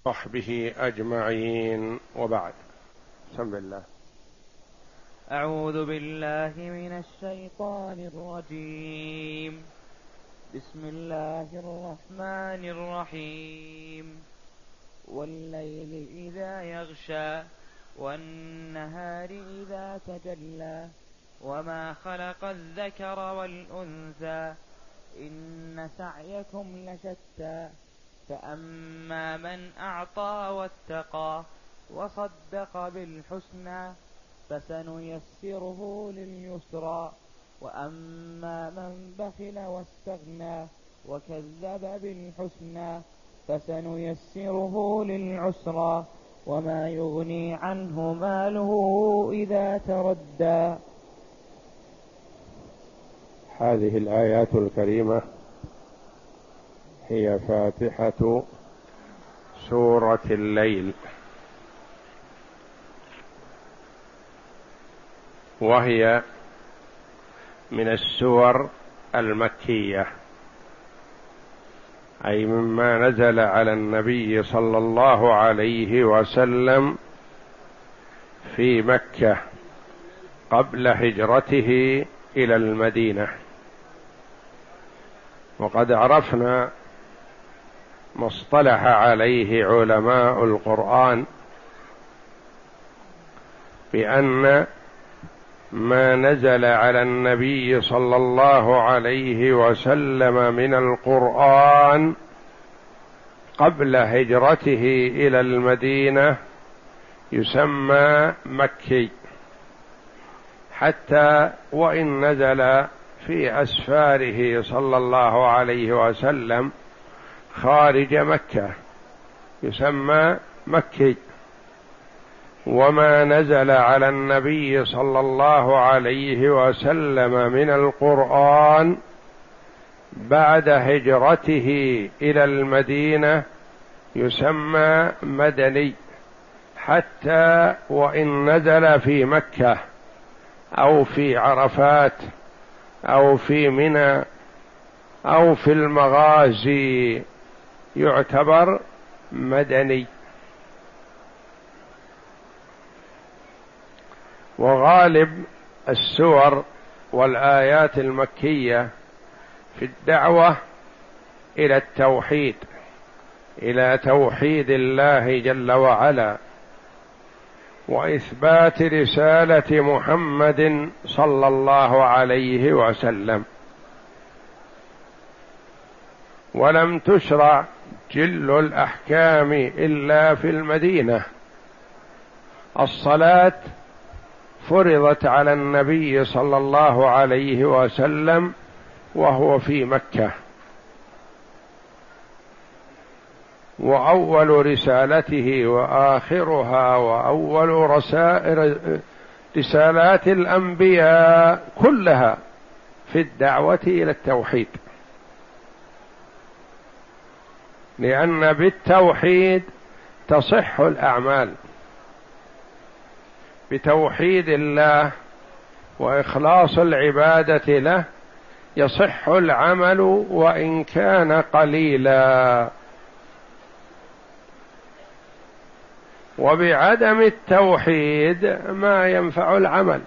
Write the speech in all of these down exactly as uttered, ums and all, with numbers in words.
وصحبه أجمعين، وبعد. بسم الله. أعوذ بالله من الشيطان الرجيم. بسم الله الرحمن الرحيم. والليل إذا يغشى والنهار إذا تجلى وما خلق الذكر والأنثى إن سعيكم لشتى فأما من أعطى واتقى وصدق بالحسنى فسنيسره لليسرى وأما من بخل واستغنى وكذب بالحسنى فسنيسره للعسرى وما يغني عنه ماله إذا تردى. هذه الآيات الكريمة هي فاتحة سورة الليل، وهي من السور المكية، أي مما نزل على النبي صلى الله عليه وسلم في مكة قبل هجرته إلى المدينة. وقد عرفنا ما اصطلح عليه علماء القرآن بأن ما نزل على النبي صلى الله عليه وسلم من القرآن قبل هجرته إلى المدينة يسمى مكي، حتى وإن نزل في أسفاره صلى الله عليه وسلم خارج مكة يسمى مكي. وما نزل على النبي صلى الله عليه وسلم من القرآن بعد هجرته إلى المدينة يسمى مدني، حتى وإن نزل في مكة أو في عرفات أو في منى أو في المغازي يعتبر مدني. وغالب السور والآيات المكية في الدعوة إلى التوحيد، إلى توحيد الله جل وعلا، وإثبات رسالة محمد صلى الله عليه وسلم. ولم تشرع جل الأحكام إلا في المدينة. الصلاة فرضت على النبي صلى الله عليه وسلم وهو في مكة، وأول رسالته وآخرها وأول رسائل رسالات الأنبياء كلها في الدعوة إلى التوحيد، لأن بالتوحيد تصح الأعمال، بتوحيد الله وإخلاص العبادة له يصح العمل وإن كان قليلا. وبعدم التوحيد ما ينفع العمل،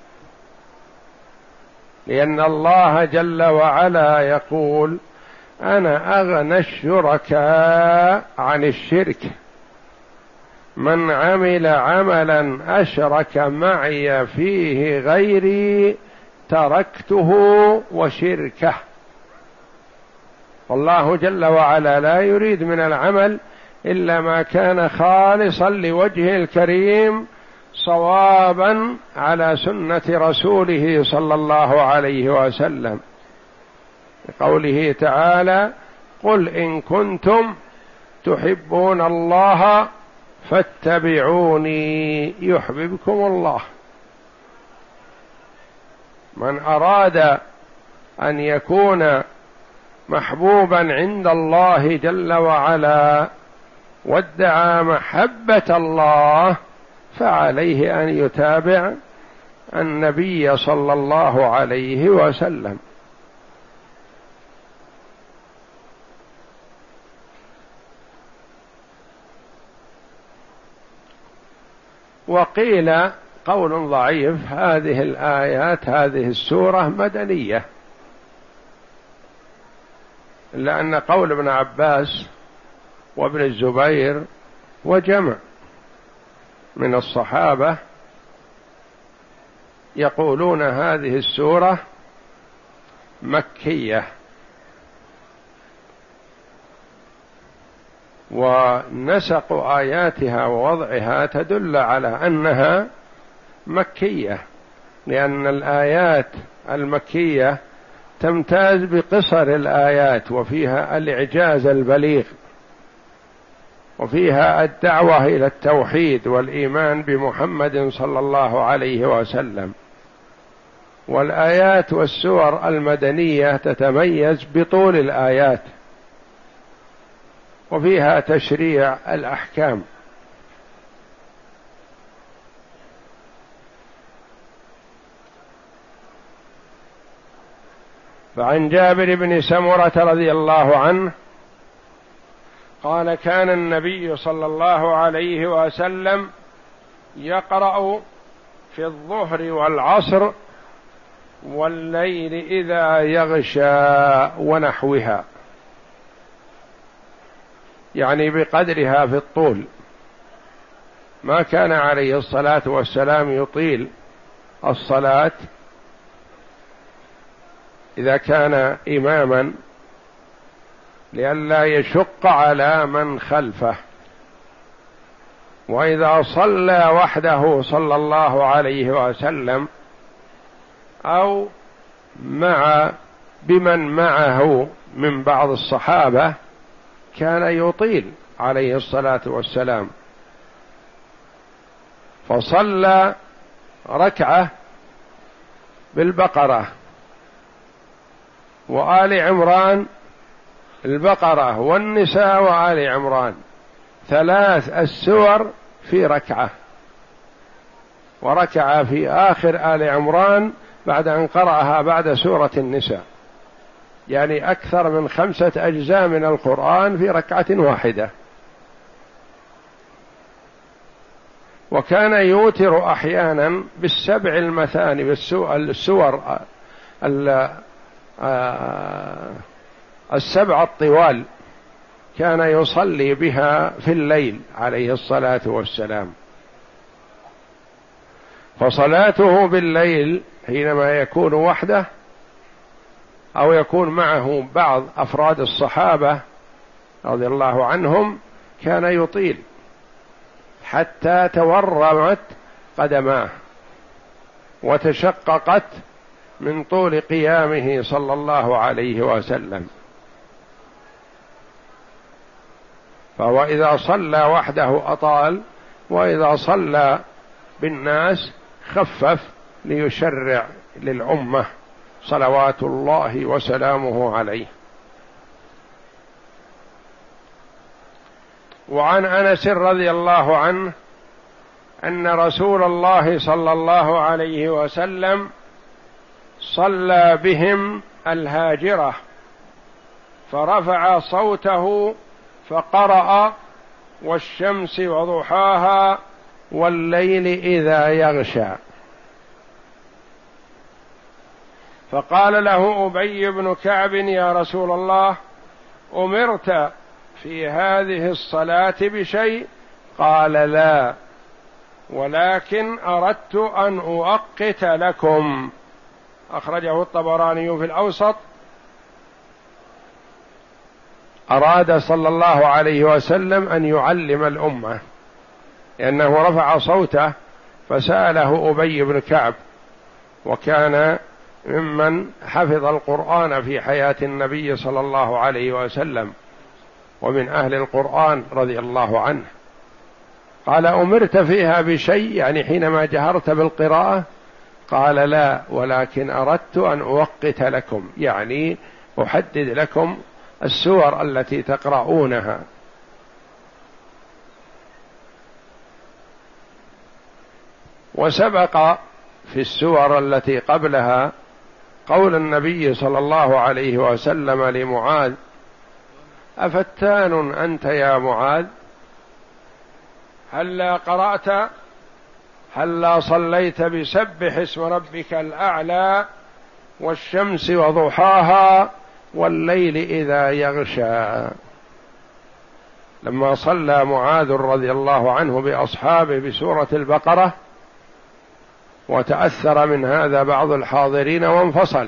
لأن الله جل وعلا يقول: أنا أغنى الشركاء عن الشرك، من عمل عملا أشرك معي فيه غيري تركته وشركه. والله جل وعلا لا يريد من العمل إلا ما كان خالصا لوجهه الكريم صوابا على سنة رسوله صلى الله عليه وسلم، قوله تعالى: قل إن كنتم تحبون الله فاتبعوني يحببكم الله. من أراد أن يكون محبوبا عند الله جل وعلا وادعى محبة الله فعليه أن يتابع النبي صلى الله عليه وسلم. وقيل قول ضعيف هذه الآيات هذه السورة مدنية، لأن قول ابن عباس وابن الزبير وجمع من الصحابة يقولون هذه السورة مكية، ونسق آياتها ووضعها تدل على أنها مكية، لأن الآيات المكية تمتاز بقصر الآيات وفيها الإعجاز البليغ، وفيها الدعوة إلى التوحيد والإيمان بمحمد صلى الله عليه وسلم. والآيات والسور المدنية تتميز بطول الآيات، وفيها تشريع الأحكام. فعن جابر بن سمرة رضي الله عنه قال: كان النبي صلى الله عليه وسلم يقرأ في الظهر والعصر والليل إذا يغشى ونحوها، يعني بقدرها في الطول، ما كان عليه الصلاة والسلام يطيل الصلاة إذا كان إماما لئلا يشق على من خلفه، وإذا صلى وحده صلى الله عليه وسلم أو مع بمن معه من بعض الصحابة كان يطيل عليه الصلاة والسلام، فصلى ركعة بالبقرة وآل عمران، البقرة والنساء وآل عمران، ثلاث السور في ركعة، وركع في آخر آل عمران بعد أن قرأها بعد سورة النساء، يعني أكثر من خمسة أجزاء من القرآن في ركعة واحدة. وكان يوتر أحيانا بالسبع المثاني، بالسور السبع الطوال، كان يصلي بها في الليل عليه الصلاة والسلام. فصلاته بالليل حينما يكون وحده أو يكون معه بعض أفراد الصحابة رضي الله عنهم كان يطيل حتى تورمت قدماه وتشققت من طول قيامه صلى الله عليه وسلم. فهو إذا صلى وحده أطال، وإذا صلى بالناس خفف ليشرع للأمة صلوات الله وسلامه عليه. وعن أنس رضي الله عنه أن رسول الله صلى الله عليه وسلم صلى بهم الهاجرة فرفع صوته فقرأ: والشمس وضحاها والليل إذا يغشى. فقال له أبي بن كعب: يا رسول الله، أمرت في هذه الصلاة بشيء؟ قال: لا، ولكن أردت أن أؤقت لكم. أخرجه الطبراني في الأوسط. أراد صلى الله عليه وسلم أن يعلم الأمة، لأنه رفع صوته فسأله أبي بن كعب، وكان ممن حفظ القرآن في حياة النبي صلى الله عليه وسلم ومن أهل القرآن رضي الله عنه. قال: أمرت فيها بشيء، يعني حينما جهرت بالقراءة؟ قال: لا، ولكن أردت أن أوقت لكم، يعني أحدد لكم السور التي تقرؤونها. وسبق في السور التي قبلها قول النبي صلى الله عليه وسلم لمعاذ: أفتان أنت يا معاذ؟ هلا قرأت هلا صليت بسبح اسم ربك الأعلى والشمس وضحاها والليل إذا يغشى. لما صلى معاذ رضي الله عنه بأصحابه بسورة البقرة وتأثر من هذا بعض الحاضرين وانفصل،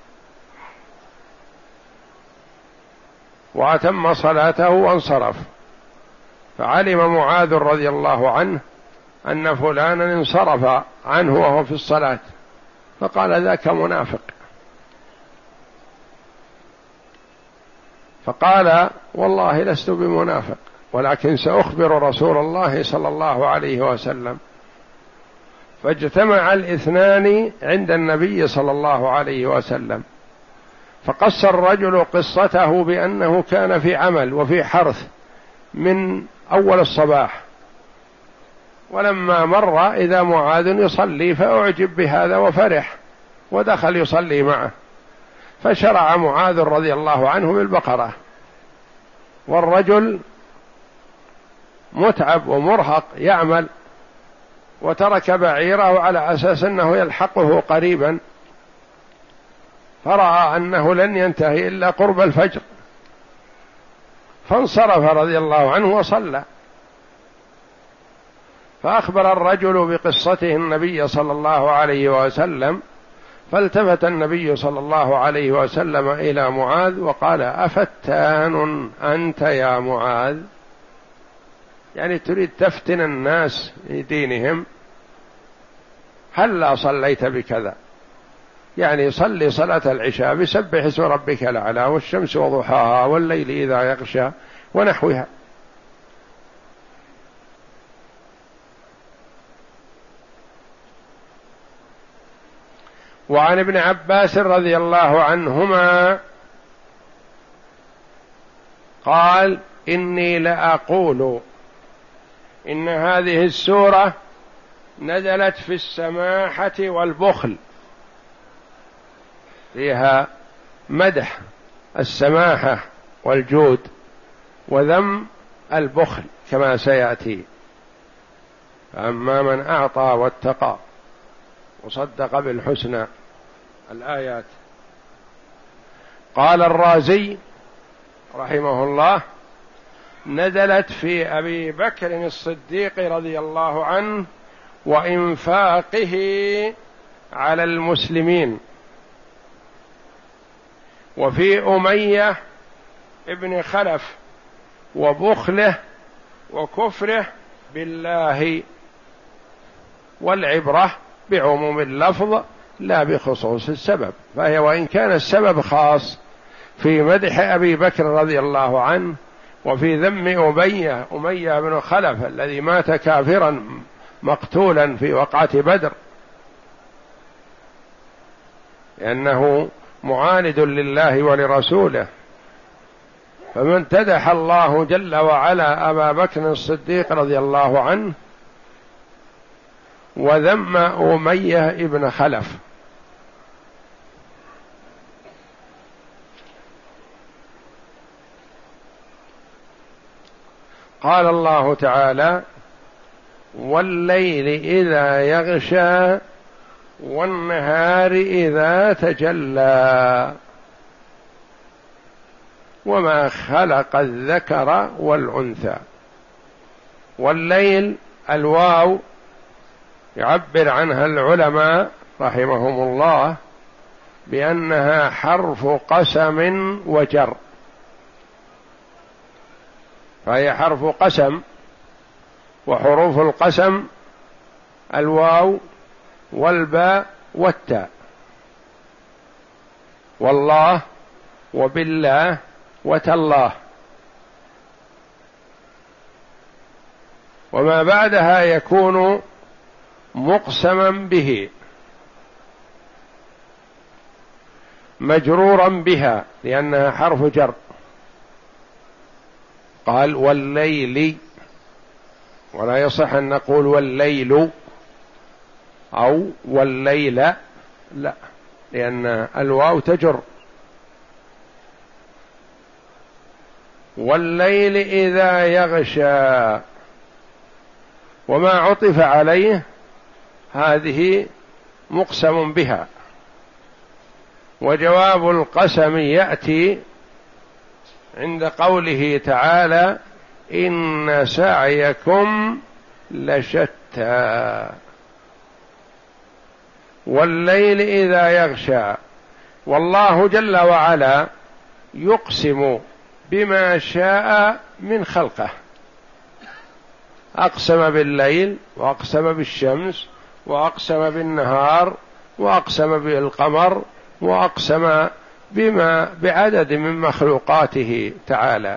وأتم صلاته وانصرف، فعلم معاذ رضي الله عنه أن فلانا انصرف عنه وهو في الصلاة، فقال ذاك منافق، فقال والله لست بمنافق ولكن سأخبر رسول الله صلى الله عليه وسلم. فاجتمع الاثنان عند النبي صلى الله عليه وسلم، فقص الرجل قصته بأنه كان في عمل وفي حرث من أول الصباح، ولما مر إذا معاذ يصلي فأعجب بهذا وفرح ودخل يصلي معه، فشرع معاذ رضي الله عنه بالبقرة، والرجل متعب ومرهق يعمل وترك بعيره على أساس أنه يلحقه قريبا، فرأى أنه لن ينتهي إلا قرب الفجر، فانصرف رضي الله عنه وصلى. فأخبر الرجل بقصته النبي صلى الله عليه وسلم، فالتفت النبي صلى الله عليه وسلم إلى معاذ وقال أفتان أنت يا معاذ؟ يعني تريد تفتن الناس في دينهم؟ هلا صليت بكذا، يعني صلي صلاة العشاء بسبح اسم ربك الأعلى والشمس وضحاها والليل إذا يغشى ونحوها. وعن ابن عباس رضي الله عنهما قال إني لأقول إن هذه السورة نزلت في السماحة والبخل، فيها مدح السماحة والجود وذم البخل كما سيأتي. فأما من أعطى واتقى وصدق بالحسنى الآيات. قال الرازي رحمه الله نزلت في أبي بكر الصديق رضي الله عنه وإنفاقه على المسلمين، وفي أمية ابن خلف وبخله وكفره بالله، والعبرة بعموم اللفظ لا بخصوص السبب، فهي وإن كان السبب خاص في مدح أبي بكر رضي الله عنه وفي ذم أمية أمية بن خلف الذي مات كافرا مقتولا في وقعة بدر، لأنه معاند لله ولرسوله، فمن الله جل وعلا أبا بكر الصديق رضي الله عنه وذم أمية ابن خلف. قال الله تعالى والليل إذا يغشى والنهار إذا تجلى وما خلق الذكر والأنثى. والليل الواو يعبر عنها العلماء رحمهم الله بأنها حرف قسم وجر، فهي حرف قسم، وحروف القسم الواو والباء والتاء، والله وبالله وتالله، وما بعدها يكون مقسما به مجرورا بها لأنها حرف جر. قال والليل، ولا يصح أن نقول والليل أو والليل، لا، لأن الواو تجر. والليل إذا يغشى، وما عطف عليه هذه مقسم بها. وجواب القسم يأتي عند قوله تعالى إن سعيكم لشتى والليل إذا يغشى. والله جل وعلا يقسم بما شاء من خلقه، أقسم بالليل وأقسم بالشمس وأقسم بالنهار وأقسم بالقمر وأقسم بما بعدد من مخلوقاته تعالى.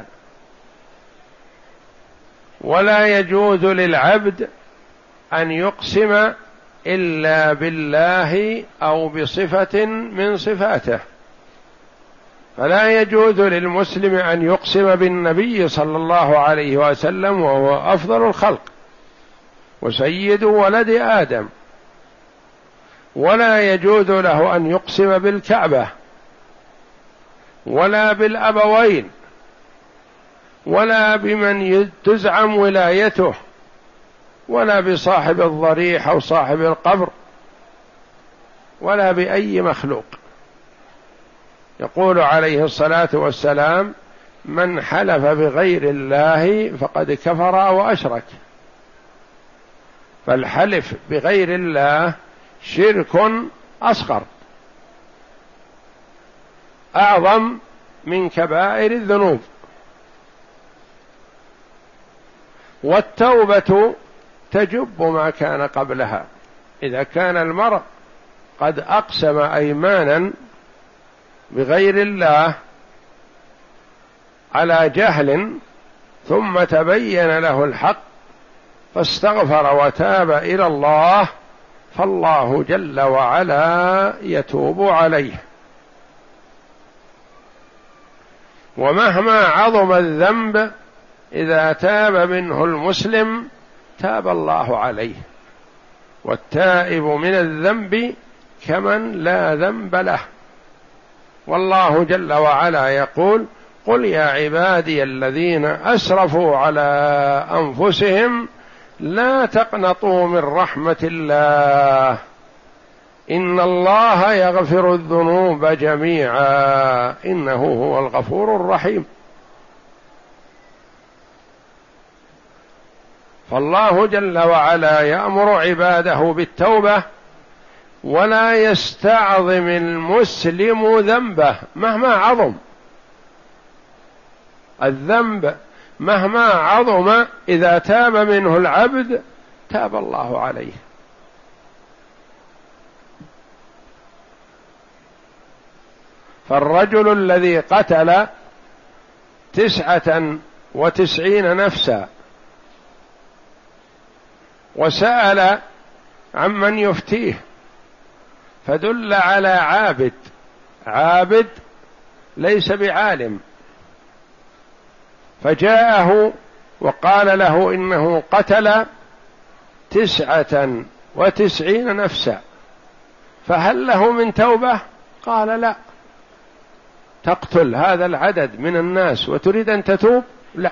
ولا يجوز للعبد أن يقسم إلا بالله أو بصفة من صفاته، فلا يجوز للمسلم أن يقسم بالنبي صلى الله عليه وسلم وهو أفضل الخلق وسيد ولد آدم، ولا يجوز له أن يقسم بالكعبة ولا بالأبوين ولا بمن تزعم ولايته ولا بصاحب الضريح أو صاحب القبر ولا بأي مخلوق. يقول عليه الصلاة والسلام من حلف بغير الله فقد كفر وأشرك. فالحلف بغير الله شرك أصغر أعظم من كبائر الذنوب. والتوبة تجب ما كان قبلها. إذا كان المرء قد أقسم أيمانا بغير الله على جهل ثم تبين له الحق فاستغفر وتاب إلى الله فالله جل وعلا يتوب عليه. ومهما عظم الذنب إذا تاب منه المسلم تاب الله عليه. والتائب من الذنب كمن لا ذنب له. والله جل وعلا يقول قل يا عبادي الذين أسرفوا على أنفسهم لا تقنطوا من رحمة الله إن الله يغفر الذنوب جميعا إنه هو الغفور الرحيم. فالله جل وعلا يأمر عباده بالتوبة ولا يستعظم المسلم ذنبه مهما عظم. الذنب مهما عظم إذا تاب منه العبد تاب الله عليه. فالرجل الذي قتل تسعة وتسعين نفسا وسأل عمن يفتيه فدل على عابد، عابد ليس بعالم، فجاءه وقال له إنه قتل تسعة وتسعين نفسا فهل له من توبة؟ قال لا. تقتل هذا العدد من الناس وتريد أن تتوب؟ لا.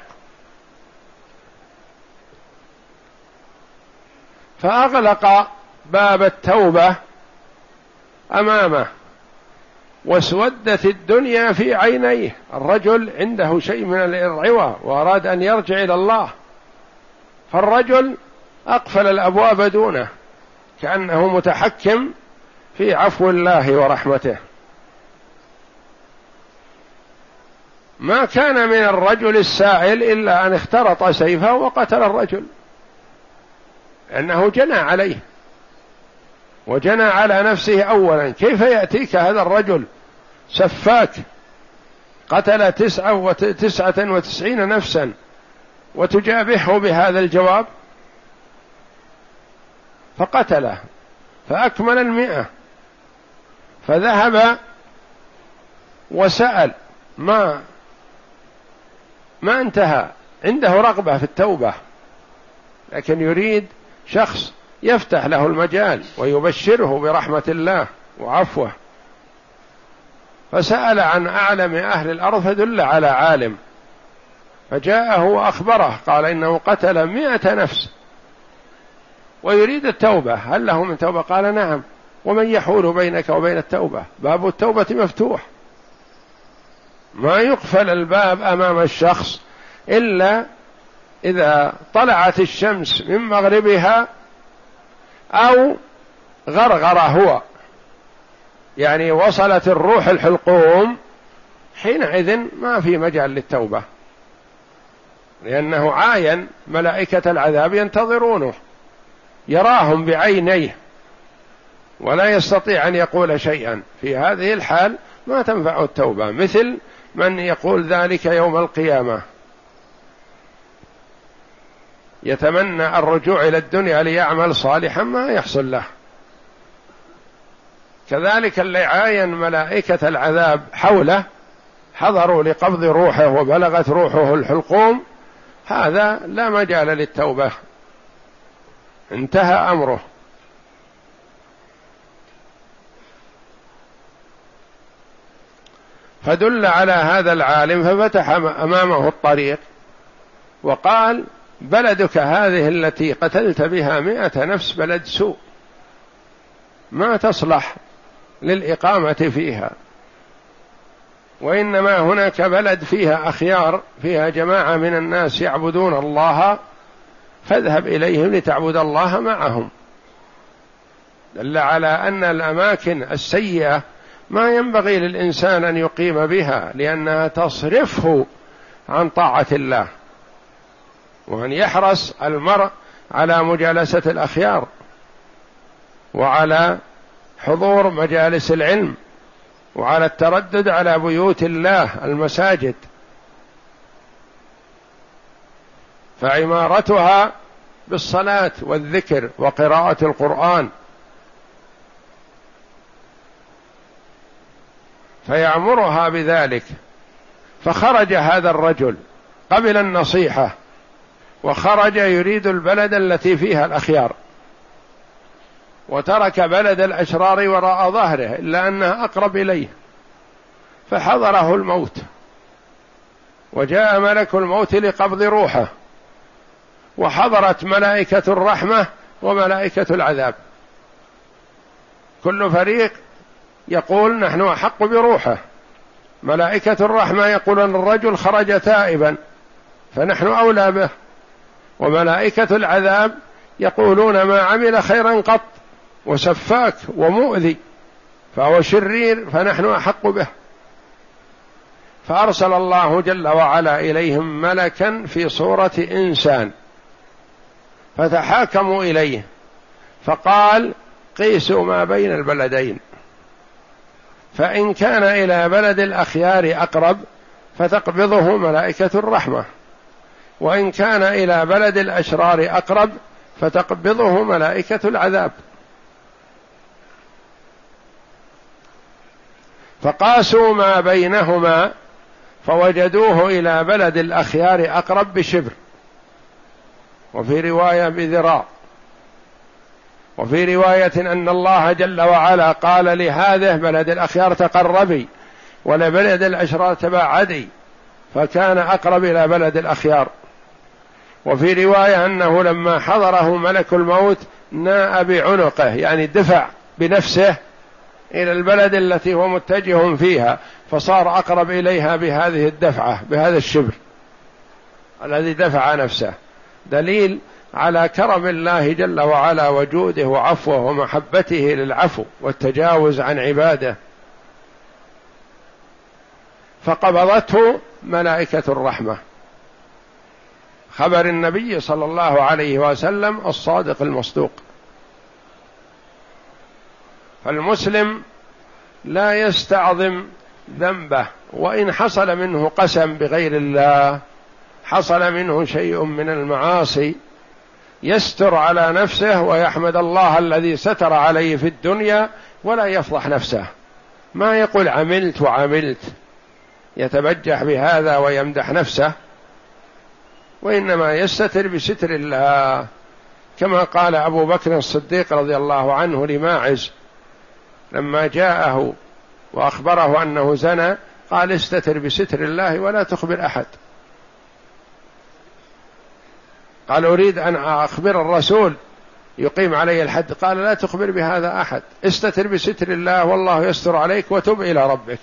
فأغلق باب التوبة أمامه واسودت الدنيا في عينيه. الرجل عنده شيء من العوى وأراد أن يرجع إلى الله، فالرجل أقفل الأبواب دونه كأنه متحكم في عفو الله ورحمته. ما كان من الرجل السائل إلا أن اخترط سيفه وقتل الرجل، أنه جنى عليه وجنى على نفسه أولا. كيف يأتيك هذا الرجل سفاك قتل تسعة وتسعة وتسعين نفسا وتجابهه بهذا الجواب؟ فقتله فأكمل المئة، فذهب وسأل ما ما انتهى، عنده رغبة في التوبة لكن يريد شخص يفتح له المجال ويبشره برحمة الله وعفوه، فسأل عن أعلم أهل الأرض فدل على عالم، فجاءه وأخبره قال إنه قتل مئة نفس ويريد التوبة، هل له من توبة؟ قال نعم. ومن يحول بينك وبين التوبة؟ باب التوبة مفتوح، ما يقفل الباب أمام الشخص إلا إذا طلعت الشمس من مغربها أو غرغر هو، يعني وصلت الروح الحلقوم، حينئذ ما في مجال للتوبة، لأنه عاين ملائكة العذاب ينتظرونه، يراهم بعينيه ولا يستطيع أن يقول شيئا. في هذه الحال ما تنفع التوبة، مثل من يقول ذلك يوم القيامة، يتمنى الرجوع إلى الدنيا ليعمل صالحا ما يحصل له. كذلك اللي عاين ملائكة العذاب حوله حضروا لقبض روحه وبلغت روحه الحلقوم، هذا لا مجال للتوبة، انتهى أمره. فدل على هذا العالم ففتح أمامه الطريق وقال: بلدك هذه التي قتلت بها مئة نفس بلد سوء، ما تصلح للإقامة فيها، وإنما هناك بلد فيها أخيار، فيها جماعة من الناس يعبدون الله، فاذهب إليهم لتعبد الله معهم. دل على أن الأماكن السيئة ما ينبغي للإنسان أن يقيم بها، لأنها تصرفه عن طاعة الله، وأن يحرص المرء على مجالسة الأخيار وعلى حضور مجالس العلم وعلى التردد على بيوت الله المساجد، فعمارتها بالصلاة والذكر وقراءة القرآن. فيأمرها بذلك. فخرج هذا الرجل قبل النصيحة وخرج يريد البلد التي فيها الأخيار، وترك بلد الأشرار وراء ظهره إلا أنها أقرب إليه، فحضره الموت وجاء ملك الموت لقبض روحه، وحضرت ملائكة الرحمة وملائكة العذاب، كل فريق يقول نحن أحق بروحه. ملائكة الرحمة يقولون الرجل خرج تائبا فنحن أولى به، وملائكة العذاب يقولون ما عمل خيرا قط وسفاك ومؤذي فهو شرير فنحن أحق به. فأرسل الله جل وعلا إليهم ملكا في صورة إنسان، فتحاكموا إليه فقال: قيسوا ما بين البلدين، فإن كان إلى بلد الأخيار أقرب فتقبضه ملائكة الرحمة، وإن كان إلى بلد الأشرار أقرب فتقبضه ملائكة العذاب. فقاسوا ما بينهما فوجدوه إلى بلد الأخيار أقرب بشبر، وفي رواية بذراع، وفي رواية أن الله جل وعلا قال لهذه بلد الأخيار تقربي ولبلد الأشرار تباعدي، فكان أقرب إلى بلد الأخيار. وفي رواية أنه لما حضره ملك الموت ناء بعنقه، يعني دفع بنفسه إلى البلد التي هو متجه فيها، فصار أقرب إليها بهذه الدفعة، بهذا الشبر الذي دفع نفسه. دليل على كرم الله جل وعلا وجوده وعفوه ومحبته للعفو والتجاوز عن عباده. فقبضته ملائكة الرحمة، خبر النبي صلى الله عليه وسلم الصادق المصدوق. فالمسلم لا يستعظم ذنبه، وإن حصل منه قسم بغير الله، حصل منه شيء من المعاصي، يستر على نفسه ويحمد الله الذي ستر عليه في الدنيا، ولا يفضح نفسه، ما يقول عملت وعملت يتبجح بهذا ويمدح نفسه، وإنما يستتر بستر الله، كما قال أبو بكر الصديق رضي الله عنه لماعز لما جاءه وأخبره أنه زنى، قال: استتر بستر الله ولا تخبر أحد. قال: أريد أن أخبر الرسول يقيم علي الحد؟ قال لا تخبر بهذا أحد، استتر بستر الله والله يستر عليك وتب إلى ربك.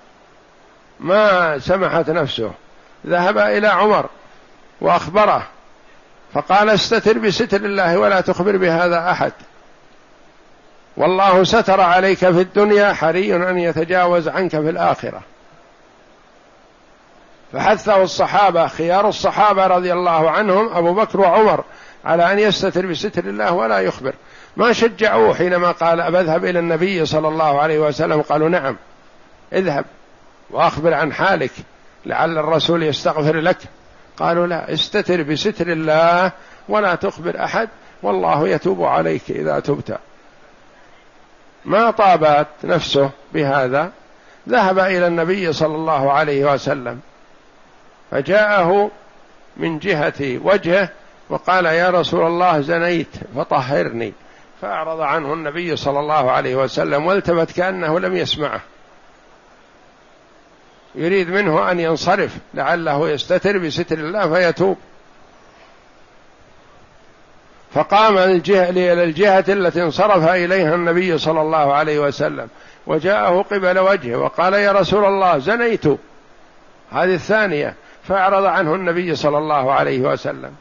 ما سمحت نفسه، ذهب إلى عمر وأخبره فقال استتر بستر الله ولا تخبر بهذا أحد، والله ستر عليك في الدنيا حري أن يتجاوز عنك في الآخرة. فحثه الصحابة، خيار الصحابة رضي الله عنهم أبو بكر وعمر، على أن يستتر بستر الله ولا يخبر. ما شجعوه حينما قال أذهب إلى النبي صلى الله عليه وسلم، قالوا نعم اذهب وأخبر عن حالك لعل الرسول يستغفر لك. قالوا لا، استتر بستر الله ولا تخبر أحد والله يتوب عليك إذا تبت. ما طابت نفسه بهذا، ذهب إلى النبي صلى الله عليه وسلم فجاءه من جهة وجهه وقال يا رسول الله زنيت فطهرني، فأعرض عنه النبي صلى الله عليه وسلم والتفت كأنه لم يسمعه، يريد منه أن ينصرف لعله يستتر بستر الله فيتوب. فقام إلى الجهة التي انصرف إليها النبي صلى الله عليه وسلم وجاءه قبل وجهه وقال يا رسول الله زنيت، هذه الثانية، فأعرض عنه النبي صلى الله عليه وسلم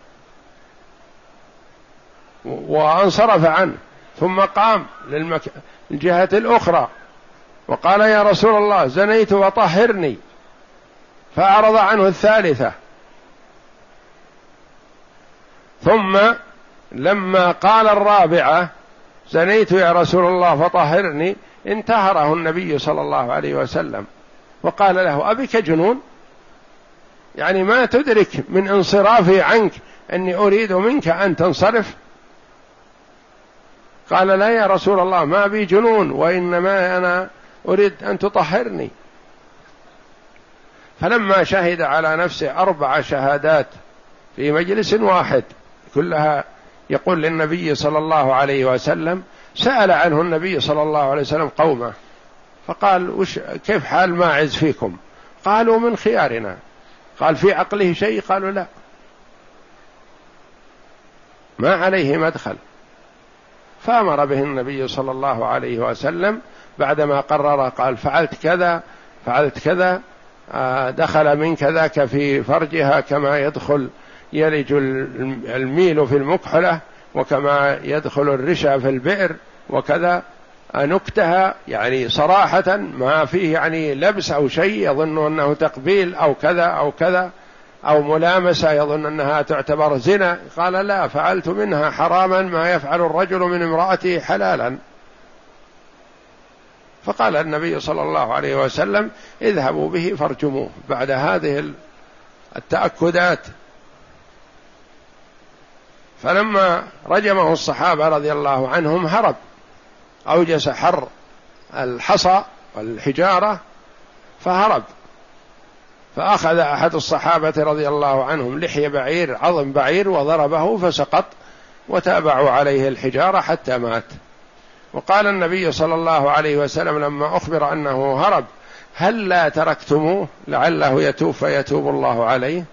وانصرف عنه، ثم قام للجهة الأخرى وقال يا رسول الله زنيت وطهرني، فأعرض عنه الثالثة. ثم لما قال الرابعة زنيت يا رسول الله فطهرني، انتهره النبي صلى الله عليه وسلم وقال له أبك جنون؟ يعني ما تدرك من انصرافي عنك أني أريد منك أن تنصرف؟ قال لا يا رسول الله ما بي جنون، وإنما أنا أريد أن تطهرني. فلما شهد على نفسه أربع شهادات في مجلس واحد كلها يقول للنبي صلى الله عليه وسلم، سأل عنه النبي صلى الله عليه وسلم قومه فقال وش كيف حال ماعز فيكم؟ قالوا من خيارنا. قال في عقله شيء؟ قالوا لا، ما عليه مدخل. فأمر به النبي صلى الله عليه وسلم بعدما قرر، قال فعلت كذا فعلت كذا، دخل من كذاك في فرجها كما يدخل يلج الميل في المكحلة وكما يدخل الرشا في البئر وكذا، نكتها يعني صراحة ما فيه يعني لبس أو شيء يظن أنه تقبيل أو كذا أو كذا أو ملامسة يظن أنها تعتبر زنا. قال لا، فعلت منها حراما ما يفعل الرجل من امرأته حلالا. فقال النبي صلى الله عليه وسلم اذهبوا به فارجموه بعد هذه التأكدات. فلما رجمه الصحابة رضي الله عنهم هرب، أوجس حر الحصى والحجارة فهرب. فأخذ أحد الصحابة رضي الله عنهم لحية بعير عظم بعير وضربه فسقط، وتابعوا عليه الحجارة حتى مات. وقال النبي صلى الله عليه وسلم لما أخبر أنه هرب هل لا تركتموه لعله يتوب فيتوب الله عليه؟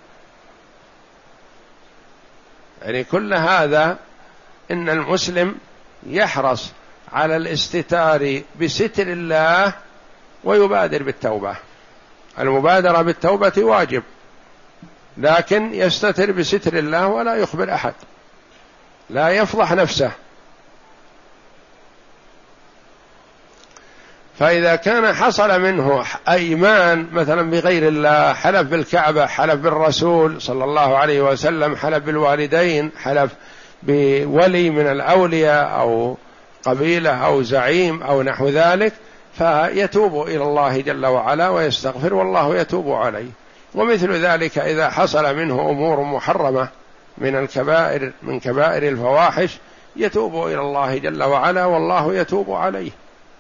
يعني كل هذا إن المسلم يحرص على الاستتار بستر الله ويبادر بالتوبة. المبادرة بالتوبة واجب، لكن يستتر بستر الله ولا يخبر أحد، لا يفضح نفسه. فإذا كان حصل منه أيمان مثلا بغير الله، حلف بالكعبة، حلف بالرسول صلى الله عليه وسلم، حلف بالوالدين، حلف بولي من الأولياء أو قبيلة أو زعيم أو نحو ذلك، فيتوب إلى الله جل وعلا ويستغفر والله يتوب عليه. ومثل ذلك إذا حصل منه أمور محرمة من الكبائر من كبائر الفواحش يتوب إلى الله جل وعلا والله يتوب عليه.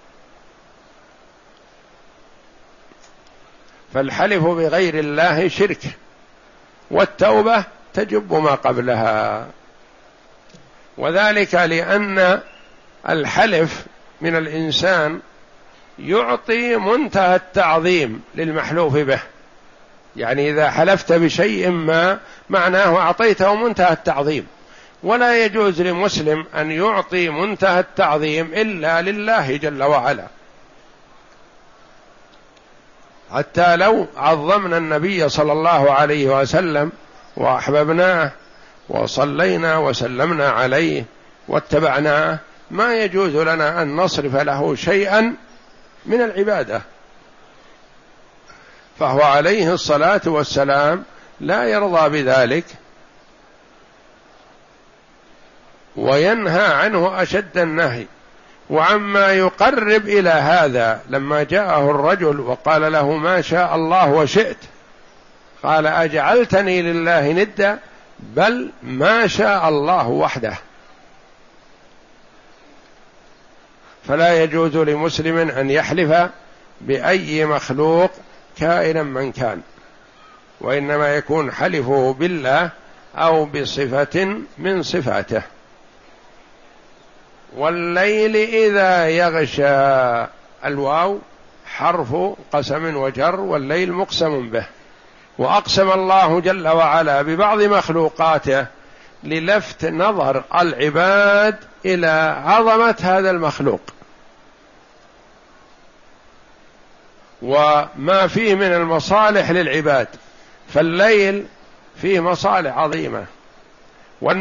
فالحلف بغير الله شرك، والتوبة تجب ما قبلها، وذلك لأن الحلف من الإنسان يعطي منتهى التعظيم للمحلوف به. يعني إذا حلفت بشيء ما معناه أعطيته منتهى التعظيم، ولا يجوز لمسلم أن يعطي منتهى التعظيم إلا لله جل وعلا. حتى لو عظمنا النبي صلى الله عليه وسلم وأحببناه وصلينا وسلمنا عليه واتبعناه، ما يجوز لنا أن نصرف له شيئا من العبادة، فهو عليه الصلاة والسلام لا يرضى بذلك وينهى عنه أشد النهي. وعما يقرب إلى هذا، لما جاءه الرجل وقال له ما شاء الله وشئت، قال أجعلتني لله ندا، بل ما شاء الله وحده. فلا يجوز لمسلم أن يحلف بأي مخلوق كائنا من كان، وإنما يكون حلفه بالله أو بصفة من صفاته. والليل إذا يغشى، الواو حرف قسم وجر، والليل مقسم به، وأقسم الله جل وعلا ببعض مخلوقاته للفت نظر العباد إلى عظمة هذا المخلوق وما فيه من المصالح للعباد. فالليل فيه مصالح عظيمة، والنهار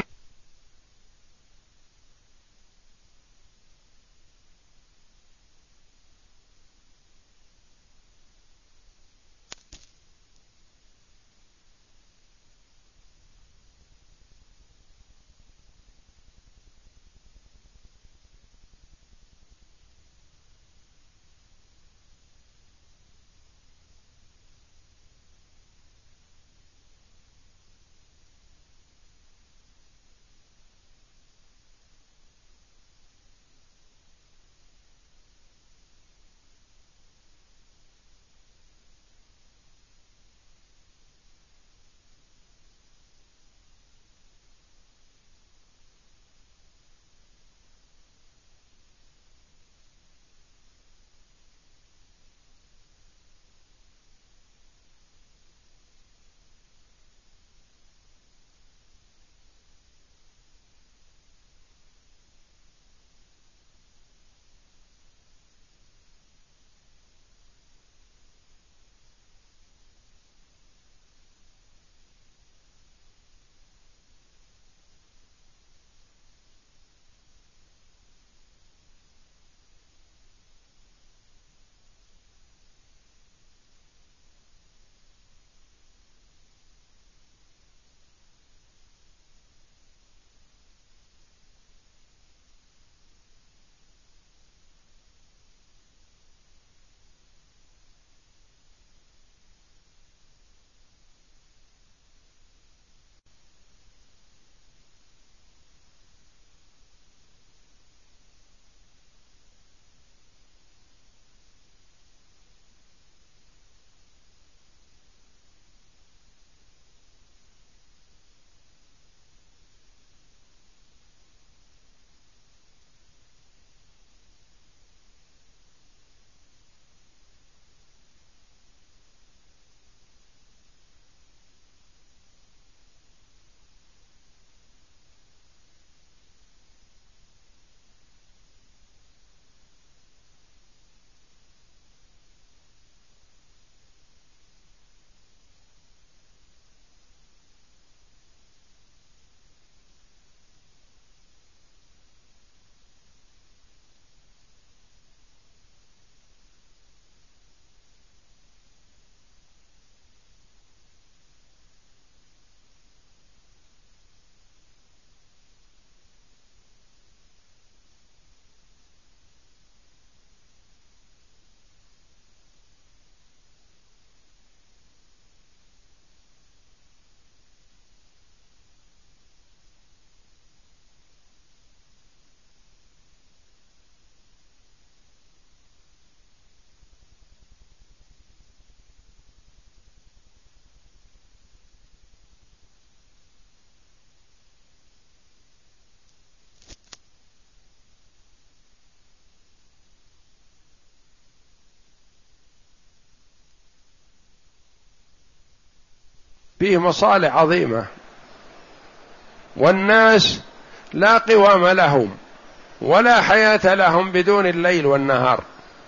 فيه مصالح عظيمة، والناس لا قوام لهم ولا حياة لهم بدون الليل والنهار.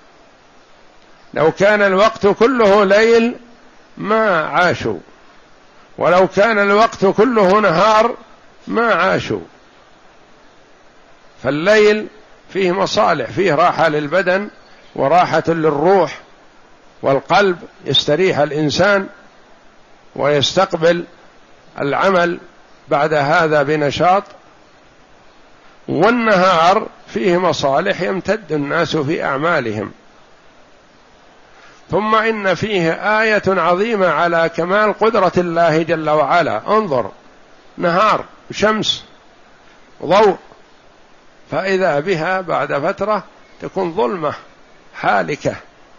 لو كان الوقت كله ليل ما عاشوا، ولو كان الوقت كله نهار ما عاشوا. فالليل فيه مصالح، فيه راحة للبدن وراحة للروح والقلب، يستريح الإنسان ويستقبل العمل بعد هذا بنشاط. والنهار فيه مصالح يمتد الناس في أعمالهم. ثم إن فيه آية عظيمة على كمال قدرة الله جل وعلا. انظر، نهار شمس ضوء، فإذا بها بعد فترة تكون ظلمة حالكة،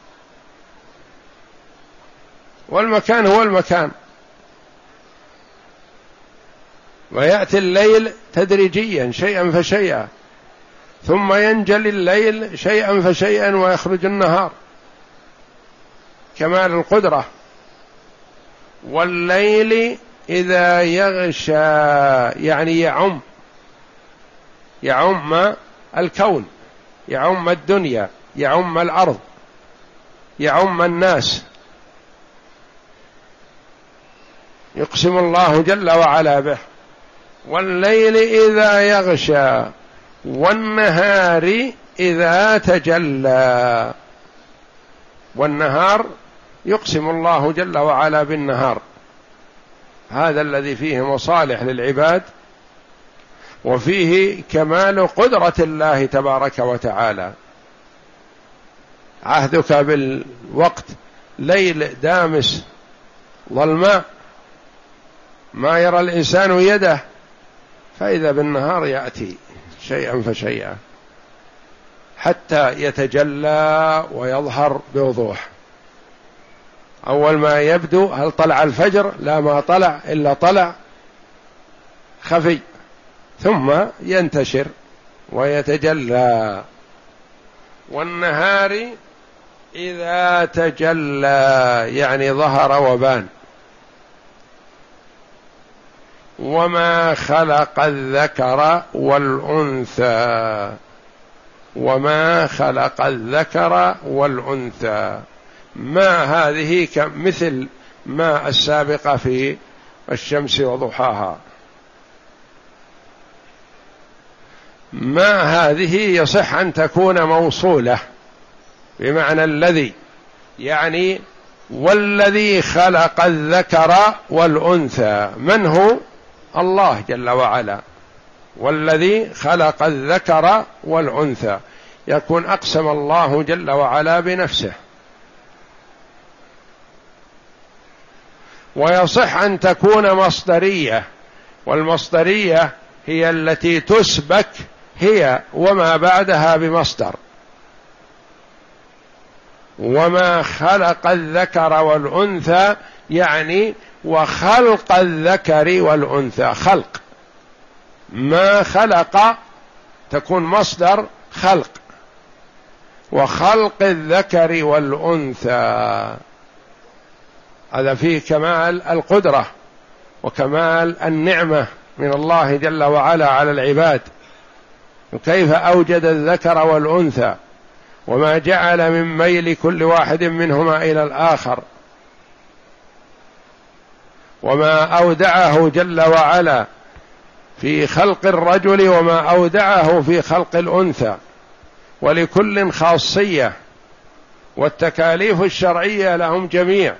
والمكان هو المكان. ويأتي الليل تدريجيا شيئا فشيئا، ثم ينجلي الليل شيئا فشيئا ويخرج النهار، كمال القدرة. والليل إذا يغشى يعني يعم يعم الكون، يعم الدنيا، يعم الأرض، يعم الناس. يقسم الله جل وعلا به: والليل إذا يغشى والنهار إذا تجلى. والنهار يقسم الله جل وعلا بالنهار، هذا الذي فيه مصالح للعباد وفيه كمال قدرة الله تبارك وتعالى. عهدك بالوقت ليل دامس ظلماء ما يرى الإنسان يده، فإذا بالنهار يأتي شيئا فشيئا حتى يتجلى ويظهر بوضوح. أول ما يبدو هل طلع الفجر؟ لا، ما طلع إلا طلع خفي، ثم ينتشر ويتجلى. والنهار إذا تجلى يعني ظهر وبان. وما خلق الذكر والأنثى، وما خلق الذكر والأنثى. ما هذه مثل ما السابقة في الشمس وضحاها. ما هذه يصح أن تكون موصولة بمعنى الذي، يعني والذي خلق الذكر والأنثى. من هو؟ الله جل وعلا. والذي خلق الذكر والأنثى، يكون أقسم الله جل وعلا بنفسه. ويصح أن تكون مصدرية، والمصدرية هي التي تسبك هي وما بعدها بمصدر. وما خلق الذكر والأنثى يعني وخلق الذكر والأنثى، خلق. ما خلق تكون مصدر خلق، وخلق الذكر والأنثى. هذا فيه كمال القدرة وكمال النعمة من الله جل وعلا على العباد. وكيف أوجد الذكر والأنثى وما جعل من ميل كل واحد منهما إلى الآخر، وما أودعه جل وعلا في خلق الرجل وما أودعه في خلق الأنثى. ولكل خاصية، والتكاليف الشرعية لهم جميع،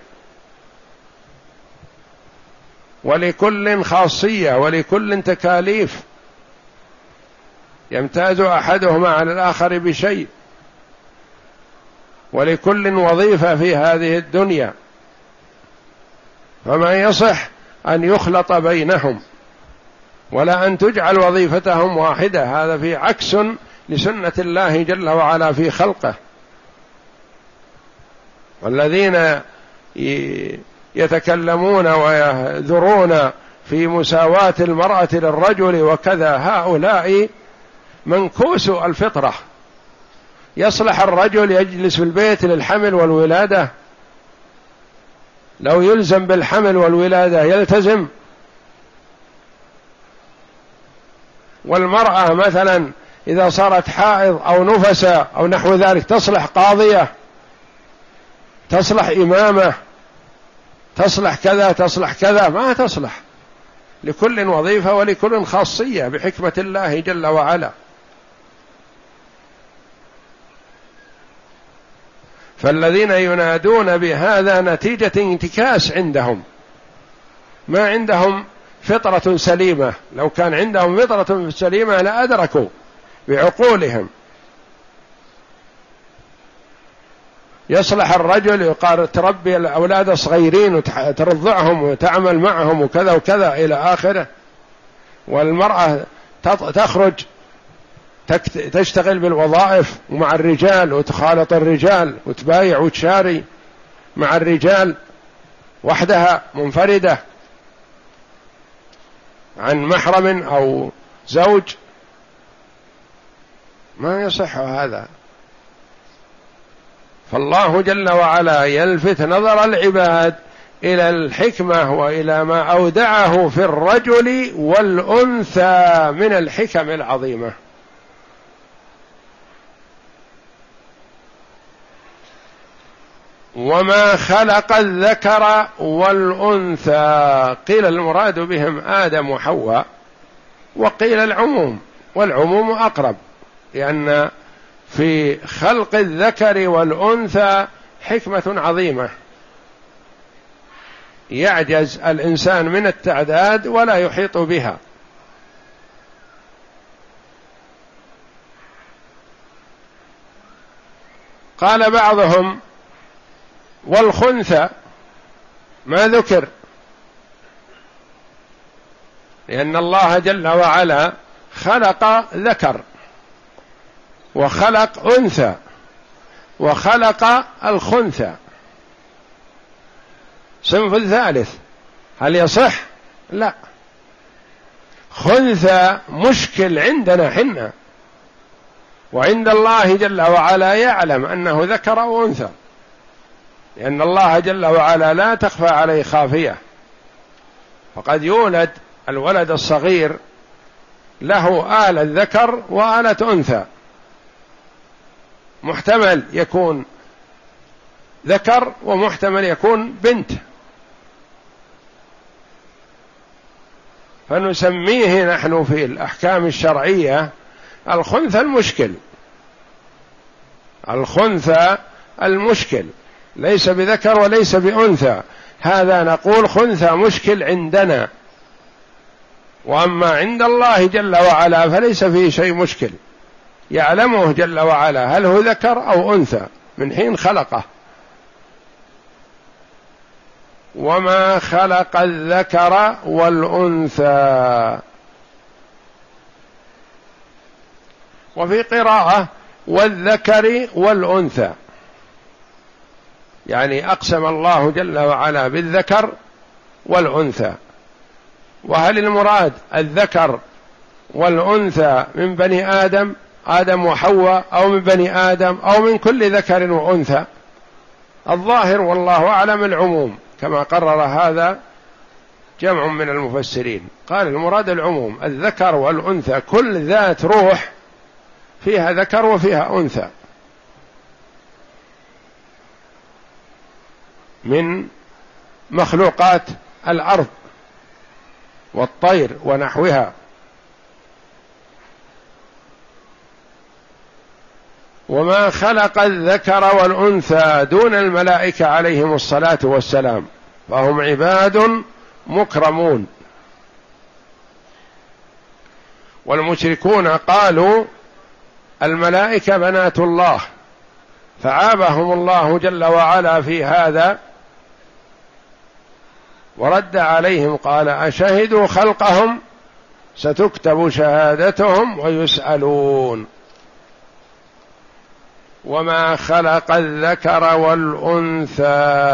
ولكل خاصية ولكل تكاليف، يمتاز أحدهما على الآخر بشيء، ولكل وظيفة في هذه الدنيا. فما يصح أن يخلط بينهم ولا أن تجعل وظيفتهم واحدة، هذا في عكس لسنة الله جل وعلا في خلقه. والذين يتكلمون ويذرون في مساواة المرأة للرجل وكذا، هؤلاء منكوس الفطرة. يصلح الرجل يجلس في البيت للحمل والولادة؟ لو يلزم بالحمل والولادة يلتزم؟ والمرأة مثلا إذا صارت حائض أو نفسة أو نحو ذلك تصلح قاضية، تصلح إمامة، تصلح كذا تصلح كذا، ما تصلح. لكل وظيفة ولكل خاصية بحكمة الله جل وعلا. فالذين ينادون بهذا نتيجة انتكاس عندهم، ما عندهم فطرة سليمة. لو كان عندهم فطرة سليمة لأدركوا بعقولهم. يصلح الرجل يقال تربي الأولاد الصغيرين وترضعهم وتعمل معهم وكذا وكذا إلى آخره، والمرأة تخرج تشتغل بالوظائف ومع الرجال وتخالط الرجال وتبايع وتشاري مع الرجال وحدها منفردة عن محرم أو زوج، ما يصح هذا. فالله جل وعلا يلفت نظر العباد إلى الحكمة وإلى ما أودعه في الرجل والأنثى من الحكم العظيمة. وما خلق الذكر والأنثى، قيل المراد بهم آدم وحواء، وقيل العموم، والعموم أقرب، لأن في خلق الذكر والأنثى حكمة عظيمة يعجز الإنسان من التعداد ولا يحيط بها. قال بعضهم والخنثى ما ذكر، لأن الله جل وعلا خلق ذكر وخلق أنثى وخلق الخنثى صنف الثالث، هل يصح؟ لا، خنثى مشكل عندنا حنا، وعند الله جل وعلا يعلم أنه ذكر أو أنثى، لأن الله جل وعلا لا تخفى عليه خافية. فقد يولد الولد الصغير له آلة ذكر وآلة أنثى، محتمل يكون ذكر ومحتمل يكون بنت، فنسميه نحن في الأحكام الشرعية الخنثى المشكل. الخنثى المشكل ليس بذكر وليس بأنثى، هذا نقول خنثى مشكل عندنا، وأما عند الله جل وعلا فليس فيه شيء مشكل، يعلمه جل وعلا هل هو ذكر أو أنثى من حين خلقه. وما خلق الذكر والأنثى. وفي قراءة والذكر والأنثى، يعني أقسم الله جل وعلا بالذكر والأنثى. وهل المراد الذكر والأنثى من بني آدم، آدم وحواء، أو من بني آدم، أو من كل ذكر وأنثى؟ الظاهر والله أعلم العموم، كما قرر هذا جمع من المفسرين، قال المراد العموم، الذكر والأنثى، كل ذات روح فيها ذكر وفيها أنثى من مخلوقات الأرض والطير ونحوها. وما خلق الذكر والأنثى دون الملائكة عليهم الصلاة والسلام، فهم عباد مكرمون. والمشركون قالوا الملائكة بنات الله، فعابهم الله جل وعلا في هذا ورد عليهم قال أشهدوا خلقهم ستكتب شهادتهم ويسألون. وما خلق الذكر والأنثى.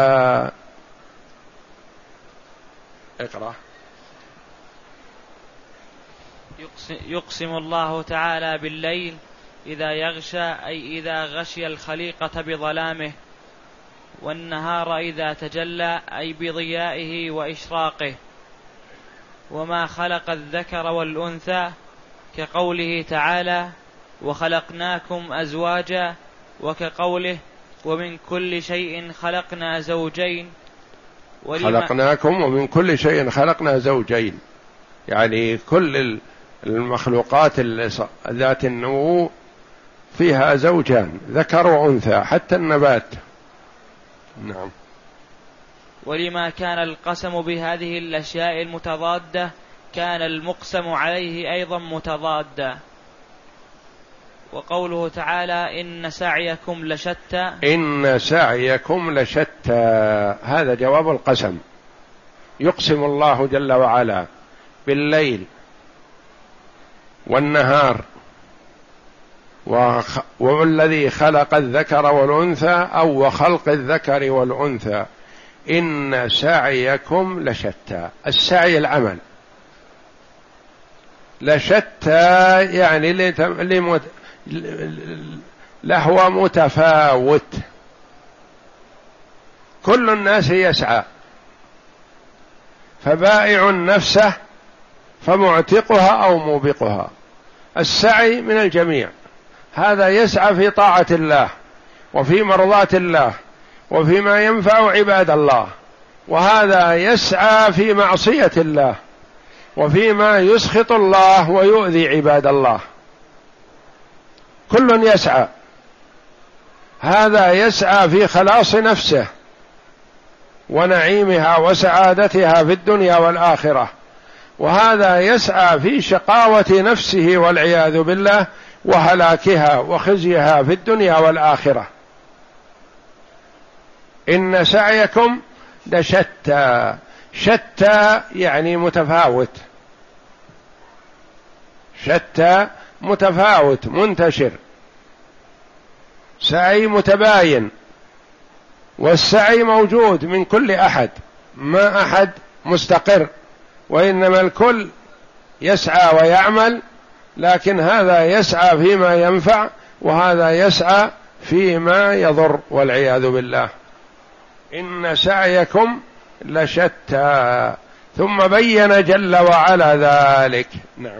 اقرأ. يقسم الله تعالى بالليل إذا يغشى، أي إذا غشي الخليقة بظلامه، والنهار إذا تجلى، أي بضيائه وإشراقه. وما خلق الذكر والأنثى كقوله تعالى وخلقناكم أزواجا، وكقوله ومن كل شيء خلقنا زوجين. خلقناكم ومن كل شيء خلقنا زوجين، يعني كل المخلوقات ذات النمو فيها زوجان ذكر وأنثى حتى النبات. نعم. ولما كان القسم بهذه الأشياء المتضادة كان المقسم عليه أيضا متضادا. وقوله تعالى إن سعيكم لشتى، إن سعيكم لشتى، هذا جواب القسم. يقسم الله جل وعلا بالليل والنهار، والذي خلق الذكر والأنثى أو وخلق الذكر والأنثى، إن سعيكم لشتى. السعي العمل، لشتى يعني لمت... لهو متفاوت. كل الناس يسعى، فبائع نفسه فمعتقها أو موبقها. السعي من الجميع، هذا يسعى في طاعة الله وفي مرضاة الله وفيما ينفع عباد الله، وهذا يسعى في معصية الله وفيما يسخط الله ويؤذي عباد الله. كل يسعى، هذا يسعى في خلاص نفسه ونعيمها وسعادتها في الدنيا والآخرة، وهذا يسعى في شقاوة نفسه والعياذ بالله وهلاكها وخزيها في الدنيا والآخرة. إن سعيكم لشتى، شتى يعني متفاوت، شتى متفاوت منتشر، سعي متباين، والسعي موجود من كل أحد، ما أحد مستقر، وإنما الكل يسعى ويعمل، لكن هذا يسعى فيما ينفع وهذا يسعى فيما يضر والعياذ بالله. إن سعيكم لشتى، ثم بين جل وعلا ذلك. نعم.